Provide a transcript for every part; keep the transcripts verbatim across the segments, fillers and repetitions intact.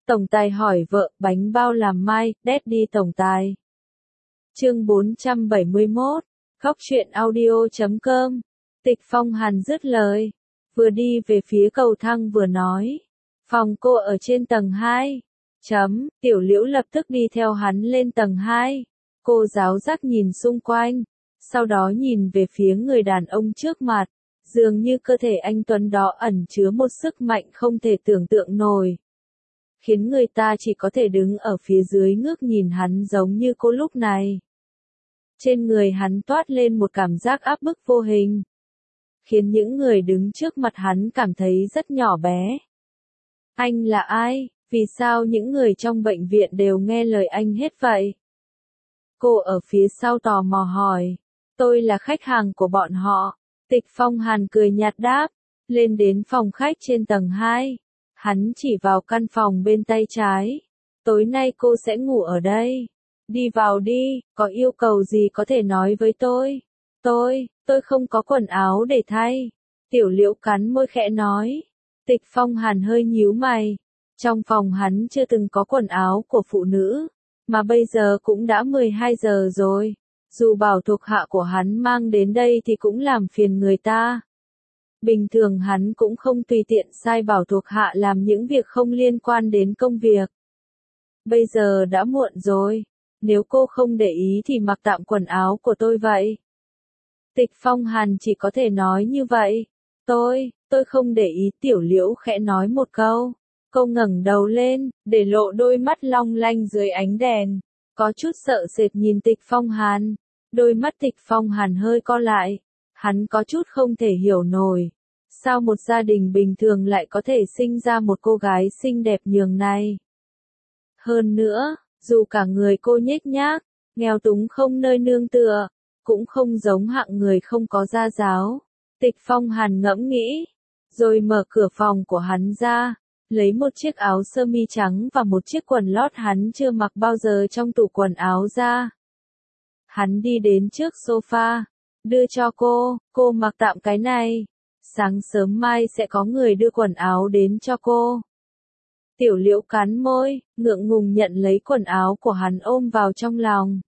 Tổng tài hỏi vợ, bánh bao làm mai, Daddy tổng tài. Chương bốn trăm bảy mươi mốt, Góc truyện audio chấm com. Tịch Phong Hàn dứt lời, vừa đi về phía cầu thang vừa nói, phòng cô ở trên tầng hai. Chấm, Tiểu Liễu lập tức đi theo hắn lên tầng hai. Cô giáo giác nhìn xung quanh, sau đó nhìn về phía người đàn ông trước mặt, dường như cơ thể anh tuấn đó ẩn chứa một sức mạnh không thể tưởng tượng nổi, khiến người ta chỉ có thể đứng ở phía dưới ngước nhìn hắn giống như cô lúc này. Trên người hắn toát lên một cảm giác áp bức vô hình, khiến những người đứng trước mặt hắn cảm thấy rất nhỏ bé. Anh là ai? Vì sao những người trong bệnh viện đều nghe lời anh hết vậy? Cô ở phía sau tò mò hỏi. Tôi là khách hàng của bọn họ. Tịch Phong Hàn cười nhạt đáp. Lên đến phòng khách trên tầng hai. Hắn chỉ vào căn phòng bên tay trái. Tối nay cô sẽ ngủ ở đây. Đi vào đi, có yêu cầu gì có thể nói với tôi. Tôi, tôi không có quần áo để thay. Tiểu Liễu cắn môi khẽ nói. Tịch Phong Hàn hơi nhíu mày. Trong phòng hắn chưa từng có quần áo của phụ nữ, mà bây giờ cũng đã mười hai giờ rồi. Dù bảo thuộc hạ của hắn mang đến đây thì cũng làm phiền người ta. Bình thường hắn cũng không tùy tiện sai bảo thuộc hạ làm những việc không liên quan đến công việc. Bây giờ đã muộn rồi, nếu cô không để ý thì mặc tạm quần áo của tôi vậy. Tịch Phong Hàn chỉ có thể nói như vậy. Tôi, tôi không để ý. Tiểu Liễu khẽ nói một câu. Cô ngẩng đầu lên, để lộ đôi mắt long lanh dưới ánh đèn, có chút sợ sệt nhìn Tịch Phong Hàn. Đôi mắt Tịch Phong Hàn hơi co lại, hắn có chút không thể hiểu nổi. Sao một gia đình bình thường lại có thể sinh ra một cô gái xinh đẹp nhường này? Hơn nữa, dù cả người cô nhếch nhác, nghèo túng không nơi nương tựa, cũng không giống hạng người không có gia giáo. Tịch Phong Hàn ngẫm nghĩ, rồi mở cửa phòng của hắn ra. Lấy một chiếc áo sơ mi trắng và một chiếc quần lót hắn chưa mặc bao giờ trong tủ quần áo ra. Hắn đi đến trước sofa, đưa cho cô, cô mặc tạm cái này. Sáng sớm mai sẽ có người đưa quần áo đến cho cô. Tiểu Liễu cắn môi, ngượng ngùng nhận lấy quần áo của hắn ôm vào trong lòng.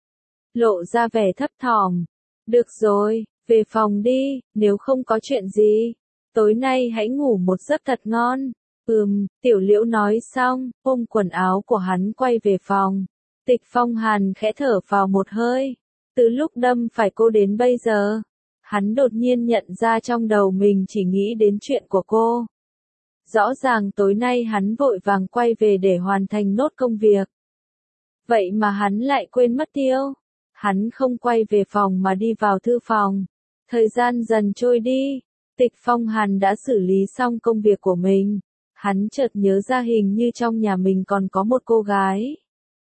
Lộ ra vẻ thấp thỏm. Được rồi, về phòng đi, nếu không có chuyện gì. Tối nay hãy ngủ một giấc thật ngon. Ừm, Tiểu Liễu nói xong, ôm quần áo của hắn quay về phòng. Tịch Phong Hàn khẽ thở vào một hơi. Từ lúc đâm phải cô đến bây giờ, hắn đột nhiên nhận ra trong đầu mình chỉ nghĩ đến chuyện của cô. Rõ ràng tối nay hắn vội vàng quay về để hoàn thành nốt công việc. Vậy mà hắn lại quên mất tiêu. Hắn không quay về phòng mà đi vào thư phòng. Thời gian dần trôi đi, Tịch Phong Hàn đã xử lý xong công việc của mình. Hắn chợt nhớ ra hình như trong nhà mình còn có một cô gái.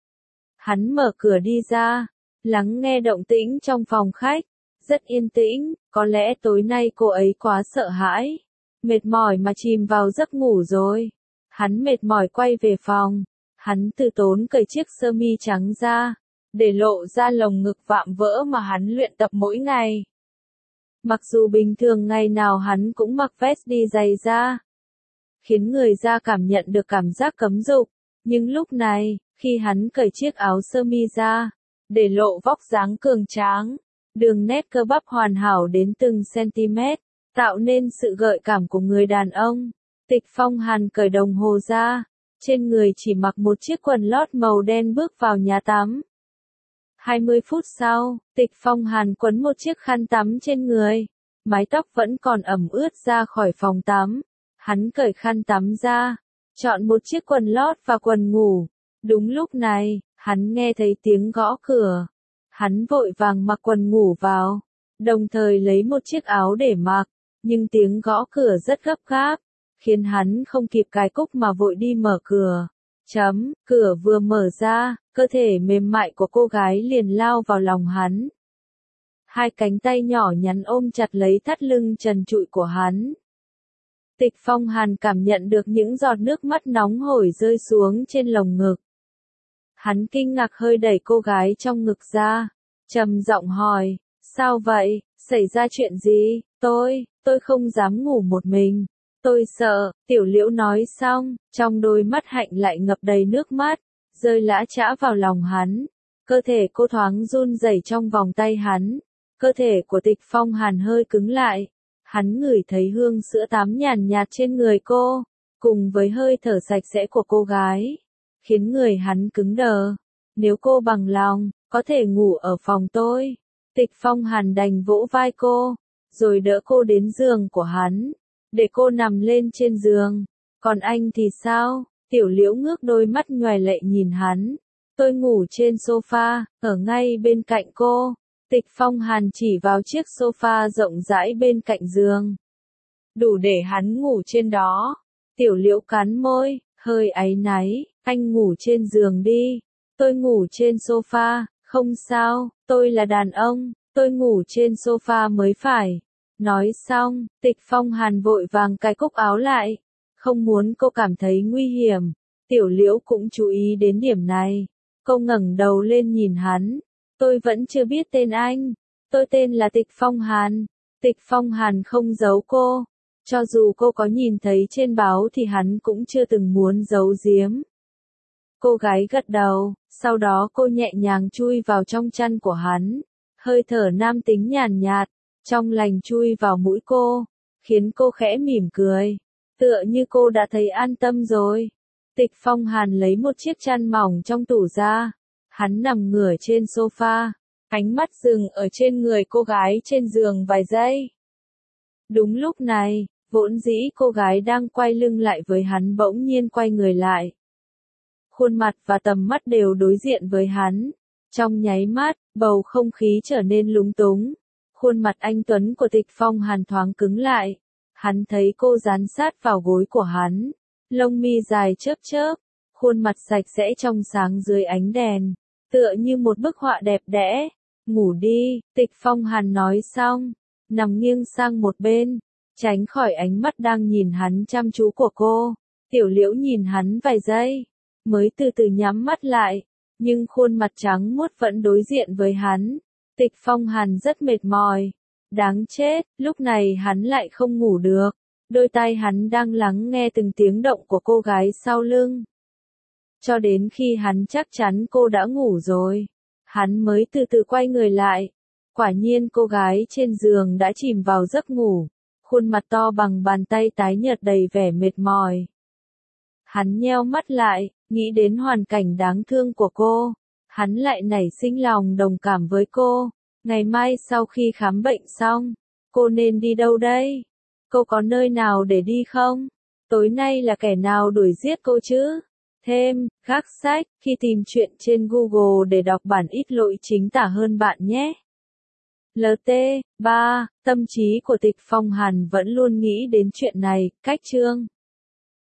Hắn mở cửa đi ra, lắng nghe động tĩnh trong phòng khách, rất yên tĩnh, có lẽ tối nay cô ấy quá sợ hãi, mệt mỏi mà chìm vào giấc ngủ rồi. Hắn mệt mỏi quay về phòng, hắn từ tốn cởi chiếc sơ mi trắng ra, để lộ ra lồng ngực vạm vỡ mà hắn luyện tập mỗi ngày. Mặc dù bình thường ngày nào hắn cũng mặc vest đi giày da, khiến người da cảm nhận được cảm giác cấm dục, nhưng lúc này, khi hắn cởi chiếc áo sơ mi ra, để lộ vóc dáng cường tráng, đường nét cơ bắp hoàn hảo đến từng cm, tạo nên sự gợi cảm của người đàn ông. Tịch Phong Hàn cởi đồng hồ ra, trên người chỉ mặc một chiếc quần lót màu đen bước vào nhà tắm. hai mươi phút sau, Tịch Phong Hàn quấn một chiếc khăn tắm trên người, mái tóc vẫn còn ẩm ướt ra khỏi phòng tắm. Hắn cởi khăn tắm ra, chọn một chiếc quần lót và quần ngủ. Đúng lúc này, hắn nghe thấy tiếng gõ cửa. Hắn vội vàng mặc quần ngủ vào, đồng thời lấy một chiếc áo để mặc, nhưng tiếng gõ cửa rất gấp gáp, khiến hắn không kịp cài cúc mà vội đi mở cửa. Chấm, cửa vừa mở ra, cơ thể mềm mại của cô gái liền lao vào lòng hắn. Hai cánh tay nhỏ nhắn ôm chặt lấy thắt lưng trần trụi của hắn. Tịch Phong Hàn cảm nhận được những giọt nước mắt nóng hổi rơi xuống trên lồng ngực. Hắn kinh ngạc hơi đẩy cô gái trong ngực ra, trầm giọng hỏi, sao vậy, xảy ra chuyện gì? Tôi, tôi không dám ngủ một mình. Tôi sợ, Tiểu Liễu nói xong, trong đôi mắt hạnh lại ngập đầy nước mắt, rơi lã chã vào lòng hắn. Cơ thể cô thoáng run rẩy trong vòng tay hắn. Cơ thể của Tịch Phong Hàn hơi cứng lại. Hắn ngửi thấy hương sữa tắm nhàn nhạt trên người cô, cùng với hơi thở sạch sẽ của cô gái, khiến người hắn cứng đờ. Nếu cô bằng lòng, có thể ngủ ở phòng tôi. Tịch Phong Hàn đành vỗ vai cô, rồi đỡ cô đến giường của hắn, để cô nằm lên trên giường. Còn anh thì sao? Tiểu Liễu ngước đôi mắt nhoài lệ nhìn hắn. Tôi ngủ trên sofa, ở ngay bên cạnh cô. Tịch Phong Hàn chỉ vào chiếc sofa rộng rãi bên cạnh giường. Đủ để hắn ngủ trên đó. Tiểu Liễu cắn môi, hơi áy náy, anh ngủ trên giường đi. Tôi ngủ trên sofa, không sao, tôi là đàn ông, tôi ngủ trên sofa mới phải. Nói xong, Tịch Phong Hàn vội vàng cài cúc áo lại, không muốn cô cảm thấy nguy hiểm. Tiểu Liễu cũng chú ý đến điểm này. Cô ngẩng đầu lên nhìn hắn. Tôi vẫn chưa biết tên anh. Tôi tên là Tịch Phong Hàn. Tịch Phong Hàn không giấu cô. Cho dù cô có nhìn thấy trên báo thì hắn cũng chưa từng muốn giấu giếm. Cô gái gật đầu, sau đó cô nhẹ nhàng chui vào trong chăn của hắn. Hơi thở nam tính nhàn nhạt, trong lành chui vào mũi cô, khiến cô khẽ mỉm cười. Tựa như cô đã thấy an tâm rồi. Tịch Phong Hàn lấy một chiếc chăn mỏng trong tủ ra. Hắn nằm ngửa trên sofa, ánh mắt dừng ở trên người cô gái trên giường vài giây. Đúng lúc này, vốn dĩ cô gái đang quay lưng lại với hắn bỗng nhiên quay người lại. Khuôn mặt và tầm mắt đều đối diện với hắn. Trong nháy mắt, bầu không khí trở nên lúng túng. Khuôn mặt anh tuấn của Tịch Phong Hàn thoáng cứng lại. Hắn thấy cô dán sát vào gối của hắn. Lông mi dài chớp chớp. Khuôn mặt sạch sẽ trong sáng dưới ánh đèn. Tựa như một bức họa đẹp đẽ. Ngủ đi, Tịch Phong Hàn nói xong. Nằm nghiêng sang một bên. Tránh khỏi ánh mắt đang nhìn hắn chăm chú của cô. Tiểu Liễu nhìn hắn vài giây. Mới từ từ nhắm mắt lại. Nhưng khuôn mặt trắng muốt vẫn đối diện với hắn. Tịch Phong Hàn rất mệt mỏi. Đáng chết, lúc này hắn lại không ngủ được. Đôi tai hắn đang lắng nghe từng tiếng động của cô gái sau lưng. Cho đến khi hắn chắc chắn cô đã ngủ rồi, hắn mới từ từ quay người lại. Quả nhiên cô gái trên giường đã chìm vào giấc ngủ. Khuôn mặt to bằng bàn tay tái nhợt đầy vẻ mệt mỏi. Hắn nheo mắt lại, nghĩ đến hoàn cảnh đáng thương của cô. Hắn lại nảy sinh lòng đồng cảm với cô. Ngày mai sau khi khám bệnh xong, cô nên đi đâu đây? Cô có nơi nào để đi không? Tối nay là kẻ nào đuổi giết cô chứ? Thêm, gác sách, khi tìm chuyện trên Google để đọc bản ít lỗi chính tả hơn bạn nhé. lờ tê ba, tâm trí của Tịch Phong Hàn vẫn luôn nghĩ đến chuyện này, cách chương